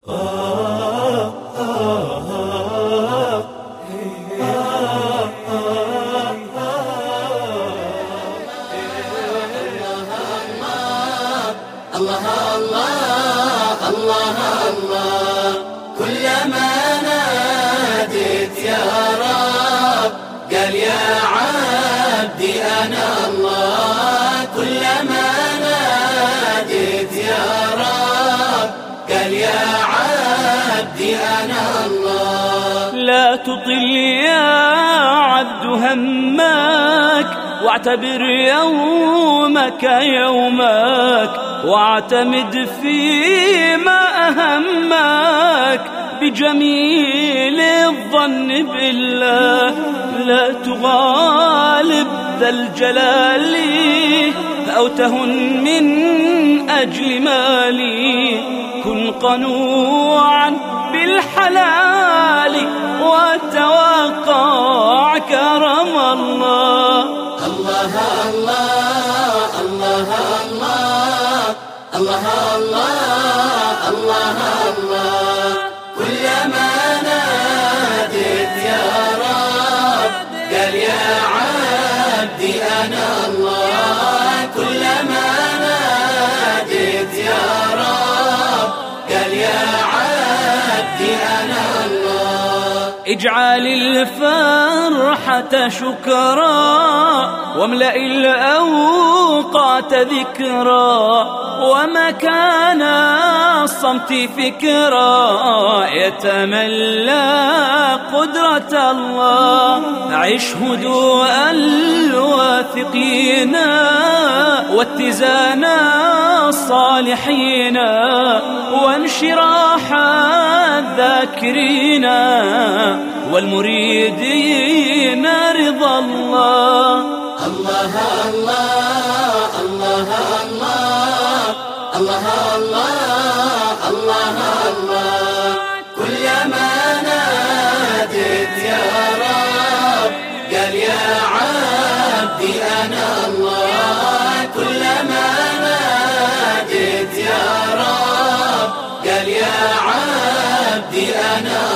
كلما ناديت يا رب قال يا عبدي أنا الله. كلما ناديت يا رب قال يا عبدي أنا الله. لا تطل يا عبد همك واعتبر يومك يومك، واعتمد فيما أهمك بجميل الظن بالله. لا تغالب ذا الجلال أو تهن من أجل مالي. كن قنوعا بالحلال وتوقع كرم الله. الله الله الله الله الله الله الله الله. كلما ناديت يا رب قال يا عبدي أنا الله. كلما ناديت يا رب قال يا عبدي أنا الله. اجعل الفرحة شكرا واملأ الأوقات ذكرا، ومكان الصمت فكرا يتملى قدرة الله. عش هدوء الواثقين واتزان الصالحين وانشراح الذاكرين والمريدين رضا الله. الله الله الله الله الله الله الله الله. كلما ناديت يا رب قال يا عبدي أنا الله. كلما ناديت يا رب قال يا عبدي أنا